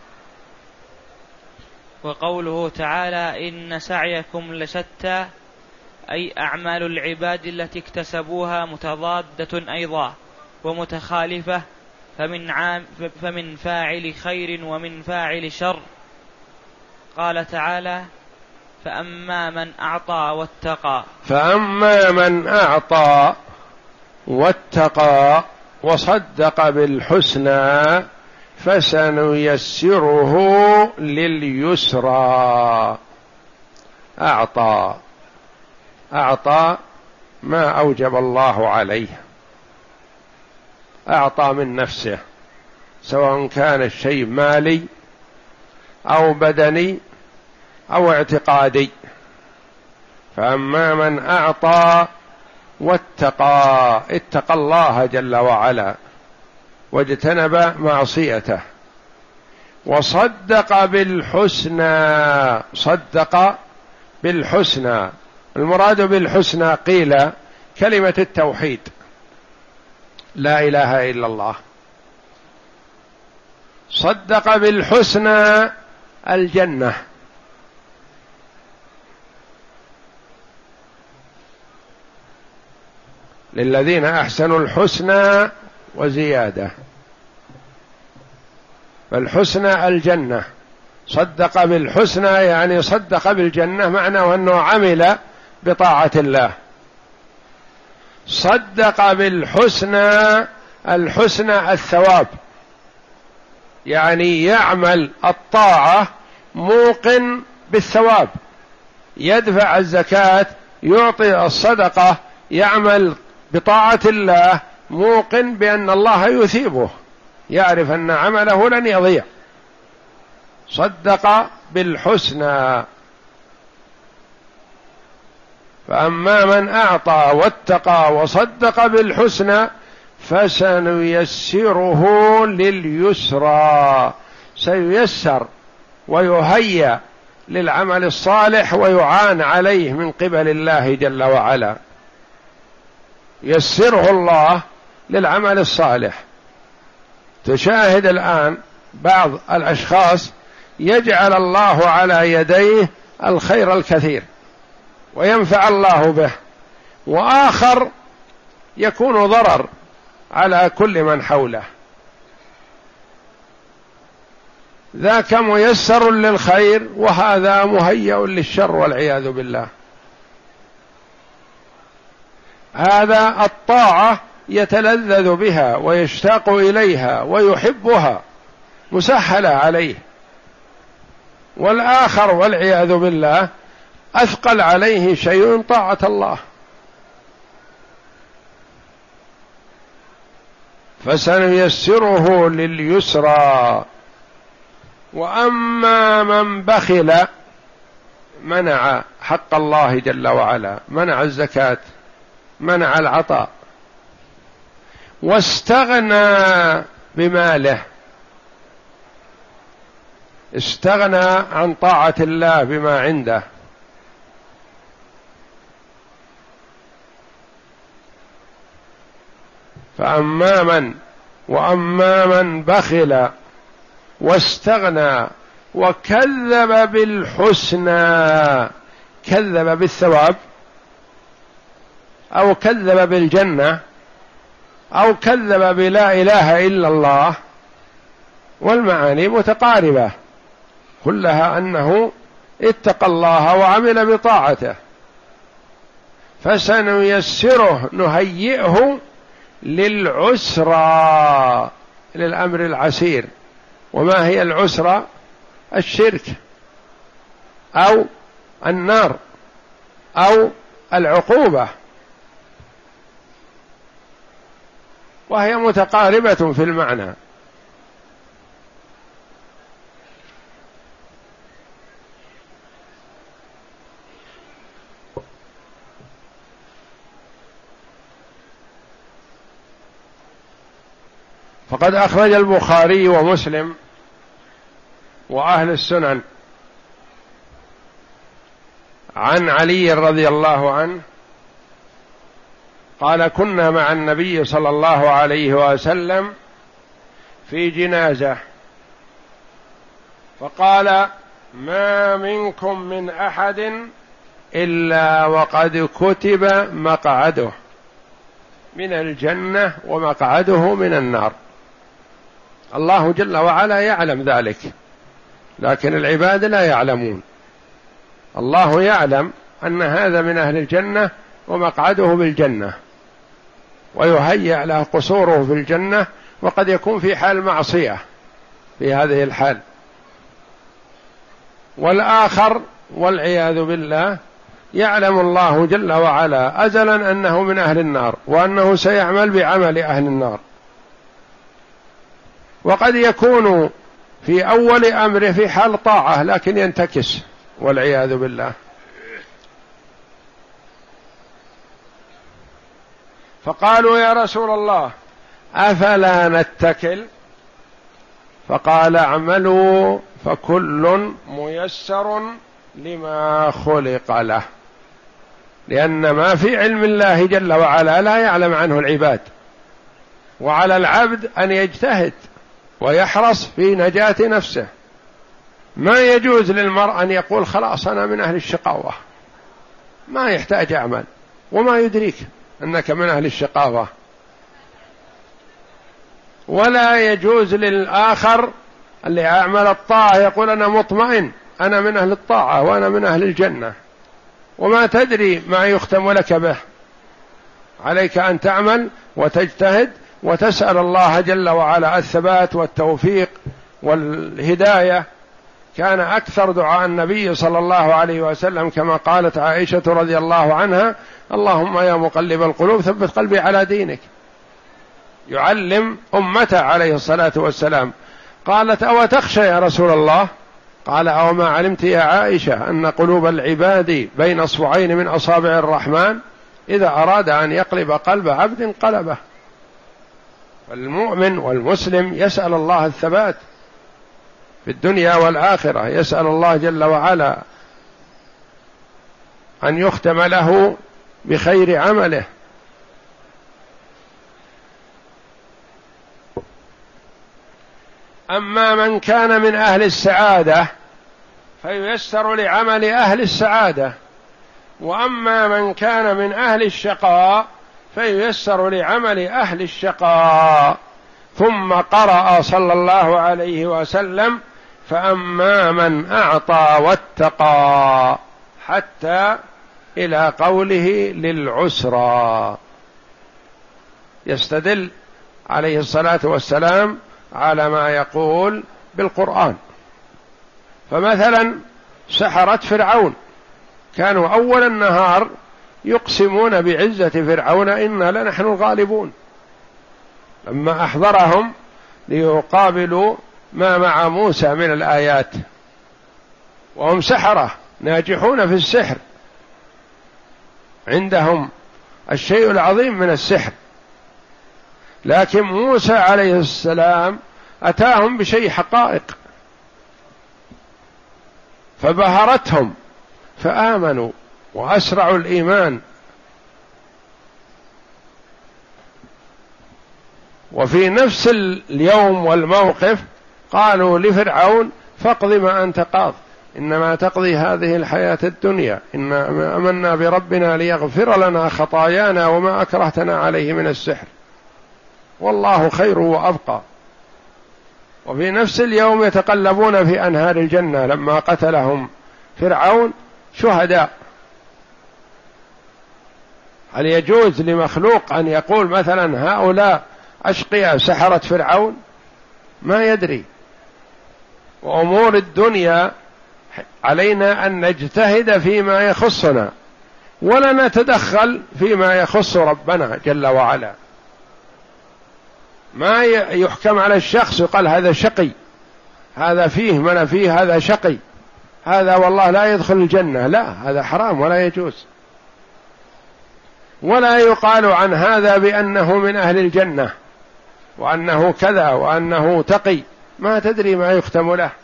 وقوله تعالى إن سعيكم لشتى أي أعمال العباد التي اكتسبوها متضادة أيضا ومتخالفة، فمن, عام فمن فاعل خير ومن فاعل شر. قال تعالى فأما من أعطى واتقى، فأما من أعطى واتقى وصدق بالحسنى فسنيسره لليسرى. أعطى، أعطى ما أوجب الله عليه، أعطى من نفسه، سواء كان الشيء مالي أو بدني أو اعتقادي. فأما من أعطى واتقى، اتقى الله جل وعلا واجتنب معصيته، وصدق بالحسنى، صدق بالحسنى. المراد بالحسنى قيل كلمة التوحيد، لا إله إلا الله. صدق بالحسنى الجنة، للذين أحسنوا الحسنى وزيادة، فالحسنى الجنة. صدق بالحسنى يعني صدق بالجنة، معناه أنه عمل بطاعة الله. صدق بالحسنى، الحسنى الثواب، يعني يعمل الطاعة موقن بالثواب، يدفع الزكاة، يعطي الصدقة، يعمل بطاعة الله موقن بأن الله يثيبه، يعرف أن عمله لن يضيع. صدق بالحسنى. فأما من أعطى واتقى وصدق بالحسنى فسنيسره لليسرى، سييسر ويهيأ للعمل الصالح ويعان عليه من قبل الله جل وعلا. يسره الله للعمل الصالح. تشاهد الآن بعض الأشخاص يجعل الله على يديه الخير الكثير وينفع الله به، وآخر يكون ضرر على كل من حوله. ذاك ميسر للخير وهذا مهيأ للشر والعياذ بالله. هذا الطاعة يتلذذ بها ويشتاق إليها ويحبها مسهلة عليه، والآخر والعياذ بالله أثقل عليه شيء طاعة الله. فسنيسره لليسرى. وأما من بخل منع حق الله جل وعلا، منع الزكاة، منع العطاء، واستغنى بماله، استغنى عن طاعة الله بما عنده، فأما من وأما من بخل واستغنى وكذب بالحسنى، كذب بالثواب أو كذب بالجنة أو كذب بلا إله إلا الله، والمعاني متقاربة كلها أنه اتقى الله وعمل بطاعته. فسنيسره نهيئه للعسرى، للأمر العسير. وما هي العسرى؟ الشرك أو النار أو العقوبة، وهي متقاربة في المعنى. فقد أخرج البخاري ومسلم وأهل السنن عن علي رضي الله عنه قال: كنا مع النبي صلى الله عليه وسلم في جنازة، فقال: ما منكم من أحد إلا وقد كتب مقعده من الجنة ومقعده من النار. الله جل وعلا يعلم ذلك، لكن العباد لا يعلمون. الله يعلم أن هذا من أهل الجنة ومقعده بالجنة، ويهيأ له قصوره في الجنة، وقد يكون في حال معصية في هذه الحال. والآخر والعياذ بالله يعلم الله جل وعلا أزلا أنه من أهل النار، وأنه سيعمل بعمل أهل النار، وقد يكون في أول أمره في حال طاعة لكن ينتكس والعياذ بالله. فقالوا: يا رسول الله أفلا نتكل؟ فقال: اعملوا فكل ميسر لما خلق له، لأن ما في علم الله جل وعلا لا يعلم عنه العباد، وعلى العبد أن يجتهد ويحرص في نجاة نفسه. ما يجوز للمرء أن يقول خلاص أنا من أهل الشقاوة، ما يحتاج أعمل، وما يدريك أنك من أهل الشقاوة. ولا يجوز للآخر اللي أعمل الطاعة يقول أنا مطمئن، أنا من أهل الطاعة وأنا من أهل الجنة، وما تدري ما يختم لك به. عليك أن تعمل وتجتهد وتسأل الله جل وعلا الثبات والتوفيق والهداية. كان أكثر دعاء النبي صلى الله عليه وسلم كما قالت عائشة رضي الله عنها: اللهم يا مقلب القلوب ثبت قلبي على دينك. يعلم أمته عليه الصلاة والسلام. قالت: أو تخشى يا رسول الله؟ قال: أو ما علمت يا عائشة أن قلوب العباد بين أصبعين من أصابع الرحمن، إذا أراد أن يقلب قلب عبد قلبه. فالمؤمن والمسلم يسأل الله الثبات في الدنيا والآخرة، يسأل الله جل وعلا أن يختم له بخير عمله. أما من كان من أهل السعادة فييسر لعمل أهل السعادة، وأما من كان من أهل الشقاء فييسر لعمل أهل الشقاء. ثم قرأ صلى الله عليه وسلم: فأما من أعطى واتقى، حتى إلى قوله للعسرى، يستدل عليه الصلاة والسلام على ما يقول بالقرآن. فمثلا سحرة فرعون كانوا أول النهار يقسمون بعزة فرعون إنا لنحن الغالبون، لما أحضرهم ليقابلوا ما مع موسى من الآيات، وهم سحرة ناجحون في السحر، عندهم الشيء العظيم من السحر، لكن موسى عليه السلام أتاهم بشيء حقائق فبهرتهم فآمنوا وأسرعوا الإيمان. وفي نفس اليوم والموقف قالوا لفرعون: فاقض ما أنت قاض، إنما تقضي هذه الحياة الدنيا، إنا آمنا بربنا ليغفر لنا خطايانا وما أكرهتنا عليه من السحر، والله خير وأبقى. وفي نفس اليوم يتقلبون في أنهار الجنة لما قتلهم فرعون شهداء. هل يجوز لمخلوق أن يقول مثلا هؤلاء أشقياء سحرة فرعون؟ ما يدري. وأمور الدنيا علينا أن نجتهد فيما يخصنا ولا نتدخل فيما يخص ربنا جل وعلا. ما يحكم على الشخص يقال هذا شقي، هذا فيه من فيه، هذا شقي، هذا والله لا يدخل الجنة، لا، هذا حرام ولا يجوز. ولا يقال عن هذا بأنه من أهل الجنة وأنه كذا وأنه تقي، ما تدري ما يختم له.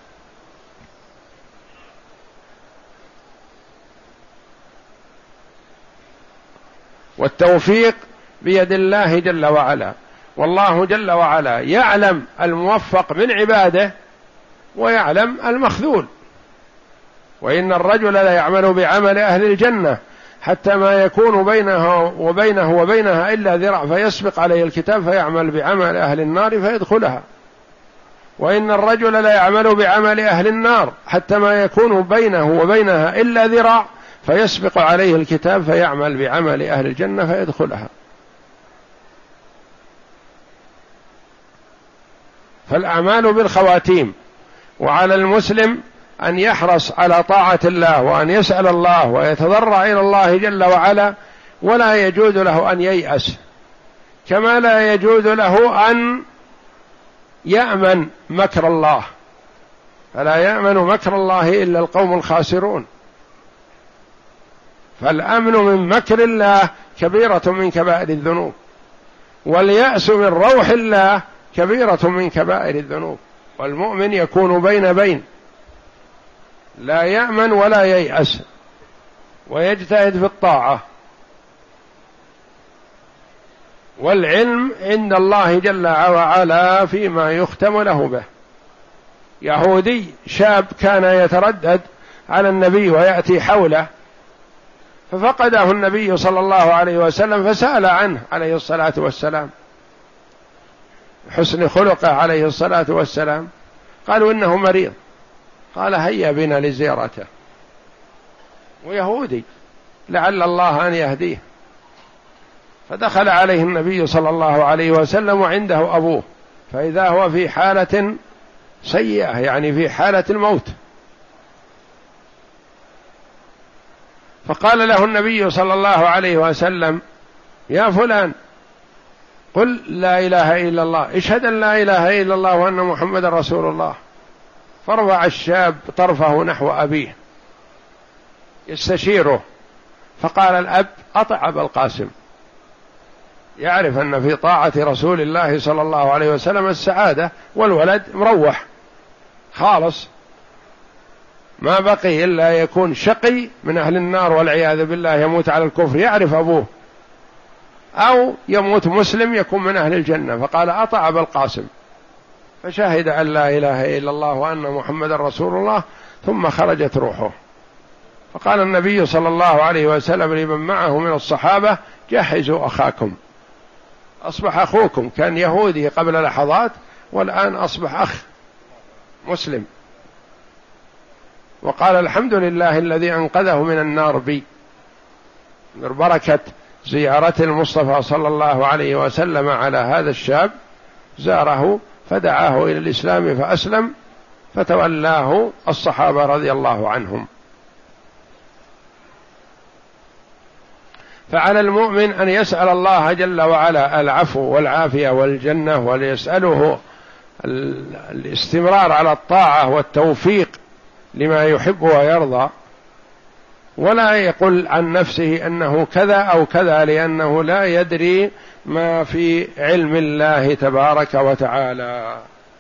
والتوفيق بيد الله جل وعلا، والله جل وعلا يعلم الموفق من عباده ويعلم المخذول. وإن الرجل لا يعمل بعمل أهل الجنة حتى ما يكون بينه وبينه وبينها إلا ذراع فيسبق عليه الكتاب فيعمل بعمل أهل النار فيدخلها. وإن الرجل لا يعمل بعمل أهل النار حتى ما يكون بينه وبينها إلا ذراع فيسبق عليه الكتاب فيعمل بعمل أهل الجنة فيدخلها. فالأعمال بالخواتيم، وعلى المسلم أن يحرص على طاعة الله وأن يسأل الله ويتضرع إلى الله جل وعلا، ولا يجوز له أن ييأس، كما لا يجوز له أن يأمن مكر الله، فلا يأمن مكر الله إلا القوم الخاسرون. فالأمن من مكر الله كبيرة من كبائر الذنوب، واليأس من روح الله كبيرة من كبائر الذنوب. والمؤمن يكون بين بين، لا يأمن ولا ييأس، ويجتهد في الطاعة. والعلم عند الله جل وعلا فيما يختم له به. يهودي شاب كان يتردد على النبي ويأتي حوله، ففقده النبي صلى الله عليه وسلم فسأل عنه عليه الصلاة والسلام، حسن خلقه عليه الصلاة والسلام. قالوا إنه مريض، قال هيا بنا لزيارته، ويهودي لعل الله أن يهديه. فدخل عليه النبي صلى الله عليه وسلم وعنده أبوه، فإذا هو في حالة سيئة، يعني في حالة الموت. فقال له النبي صلى الله عليه وسلم: يا فلان قل لا إله إلا الله، اشهد أن لا إله إلا الله وأن محمد رسول الله. فرفع الشاب طرفه نحو أبيه يستشيره، فقال الأب: أطع أبا القاسم. يعرف أن في طاعة رسول الله صلى الله عليه وسلم السعادة، والولد مروح خالص، ما بقي إلا يكون شقي من أهل النار والعياذ بالله، يموت على الكفر يعرف أبوه، أو يموت مسلم يكون من أهل الجنة. فقال: أطع أبا القاسم. فشهد أن لا إله إلا الله وأن محمد رسول الله، ثم خرجت روحه. فقال النبي صلى الله عليه وسلم لمن معه من الصحابة: جهزوا أخاكم، أصبح أخوكم، كان يهودي قبل لحظات والآن أصبح أخ مسلم. وقال: الحمد لله الذي أنقذه من النار بي. بركة زيارة المصطفى صلى الله عليه وسلم على هذا الشاب، زاره فدعاه إلى الإسلام فأسلم، فتولاه الصحابة رضي الله عنهم. فعلى المؤمن أن يسأل الله جل وعلا العفو والعافية والجنة، وليسأله الاستمرار على الطاعة والتوفيق لما يحب ويرضى، ولا يقول عن نفسه أنه كذا أو كذا، لأنه لا يدري ما في علم الله تبارك وتعالى.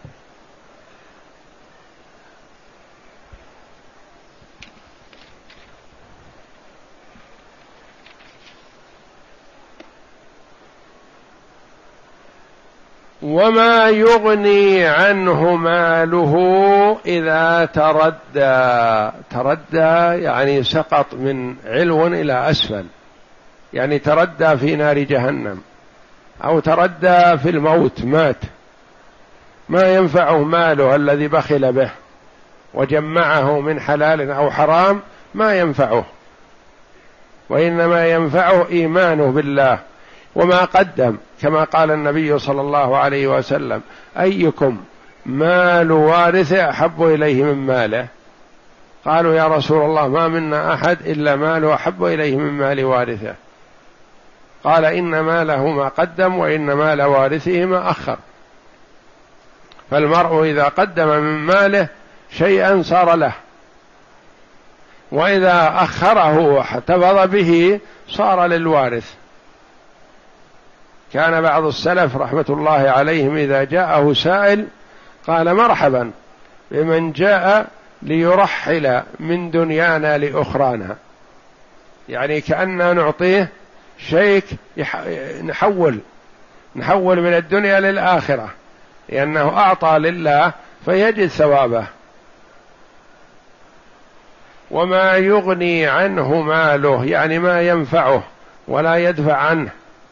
وما يغني عنه ماله إذا تردى. تردى يعني سقط من علو إلى أسفل، يعني تردى في نار جهنم، أو تردى في الموت، مات، ما ينفعه ماله الذي بخل به وجمعه من حلال أو حرام، ما ينفعه، وإنما ينفعه إيمانه بالله وما قدم، كما قال النبي صلى الله عليه وسلم: أيكم مال وارثه أحب إليه من ماله؟ قالوا: يا رسول الله ما منا أحد إلا ماله أحب إليه من مال وارثه. قال: إن ماله ما قدم، وإن مال وارثه ما أخر. فالمرء إذا قدم من ماله شيئا صار له، وإذا أخره واحتفظ به صار للوارث. كان بعض السلف رحمة الله عليهم إذا جاءه سائل قال: مرحبا بمن جاء ليرحل من دنيانا لأخرانا، يعني كأننا نعطيه شيء نحول نحول من الدنيا للآخرة، لأنه أعطى لله فيجد ثوابه. وما يغني عنه ماله يعني ما ينفعه ولا يدفع عنه،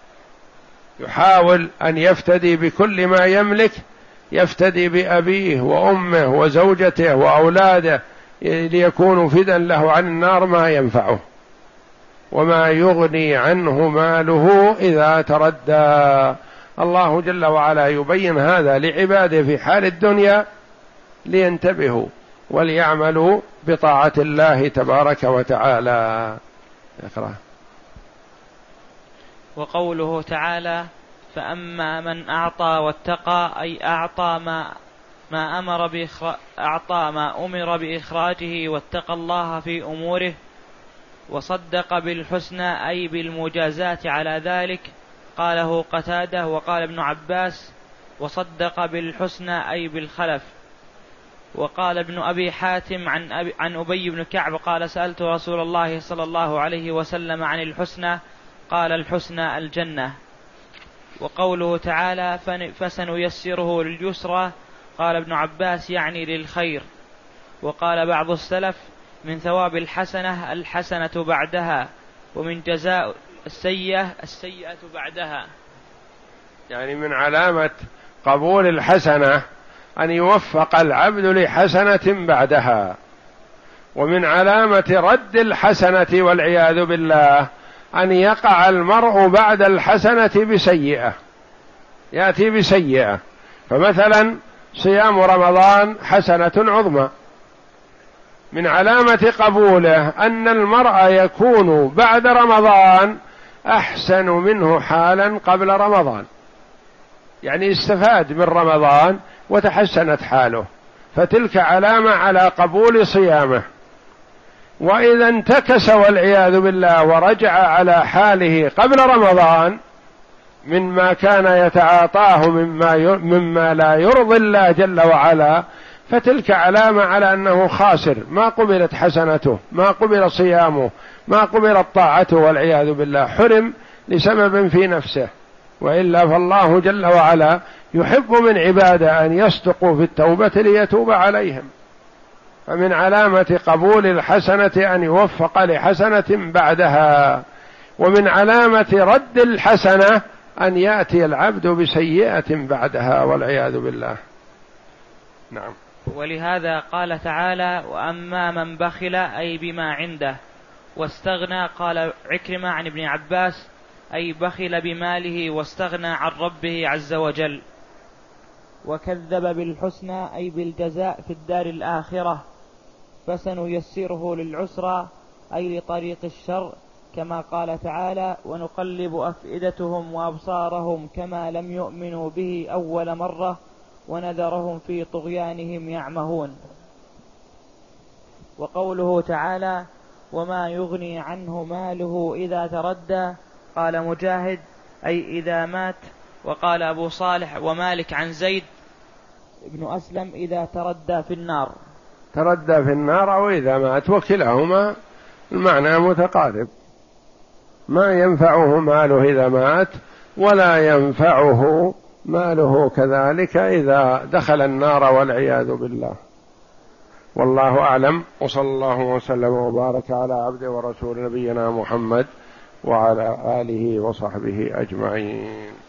يحاول أن يفتدي بكل ما يملك، يفتدي بأبيه وأمه وزوجته وأولاده ليكونوا فدا له عن النار، ما ينفعه. وما يغني عنه ماله إذا تردى. الله جل وعلا يبين هذا لعباده في حال الدنيا لينتبهوا وليعملوا بطاعة الله تبارك وتعالى. اقرأ. وقوله تعالى: فأما من أعطى واتقى، أي أعطى ما ما أمر بإخراج أعطى ما أمر بإخراجه، واتقى الله في أموره، وصدق بالحسنى أي بالمجازات على ذلك. قاله قتادة. وقال ابن عباس: وصدق بالحسنى أي بالخلف. وقال ابن أبي حاتم عن, أبي عن أبي بن كعب قال: سألت رسول الله صلى الله عليه وسلم عن الحسنى، قال: الحسنى الجنة. وقوله تعالى: فسنيسره لليسرى، قال ابن عباس: يعني للخير. وقال بعض السلف: من ثواب الحسنة الحسنة بعدها، ومن جزاء السيئة السيئة بعدها. يعني من علامة قبول الحسنة أن يوفق العبد لحسنة بعدها، ومن علامة رد الحسنة والعياذ بالله أن يقع المرء بعد الحسنة بسيئة، يأتي بسيئة. فمثلا صيام رمضان حسنة عظمى، من علامة قبوله أن المرء يكون بعد رمضان أحسن منه حالا قبل رمضان، يعني استفاد من رمضان وتحسنت حاله، فتلك علامة على قبول صيامه. وإذا انتكس والعياذ بالله ورجع على حاله قبل رمضان مما كان يتعاطاه مما, مما لا يرضي الله جل وعلا، فتلك علامة على أنه خاسر، ما قبلت حسنته، ما قبل صيامه، ما قبلت طاعته والعياذ بالله، حرم لسبب في نفسه. وإلا فالله جل وعلا يحب من عباده أن يصدقوا في التوبة ليتوب عليهم. فمن علامة قبول الحسنة أن يوفق لحسنة بعدها، ومن علامة رد الحسنة أن يأتي العبد بسيئة بعدها والعياذ بالله. نعم. ولهذا قال تعالى: وأما من بخل أي بما عنده واستغنى، قال عكرمة عن ابن عباس: أي بخل بماله واستغنى عن ربه عز وجل. وكذب بالحسنى أي بالجزاء في الدار الآخرة، فسنيسره للعسرى أي لطريق الشر، كما قال تعالى: ونقلب أفئدتهم وأبصارهم كما لم يؤمنوا به أول مرة ونذرهم في طغيانهم يعمهون. وقوله تعالى: وما يغني عنه ماله إذا تردى، قال مجاهد: أي إذا مات. وقال أبو صالح ومالك عن زيد ابن أسلم: إذا تردى في النار. تردى في النار أو إذا مات، وكلاهما المعنى متقارب. ما ينفعه ماله إذا مات، ولا ينفعه ماله كذلك إذا دخل النار والعياذ بالله. والله أعلم، وصلى الله وسلم وبارك على عبده ورسول نبينا محمد وعلى آله وصحبه أجمعين.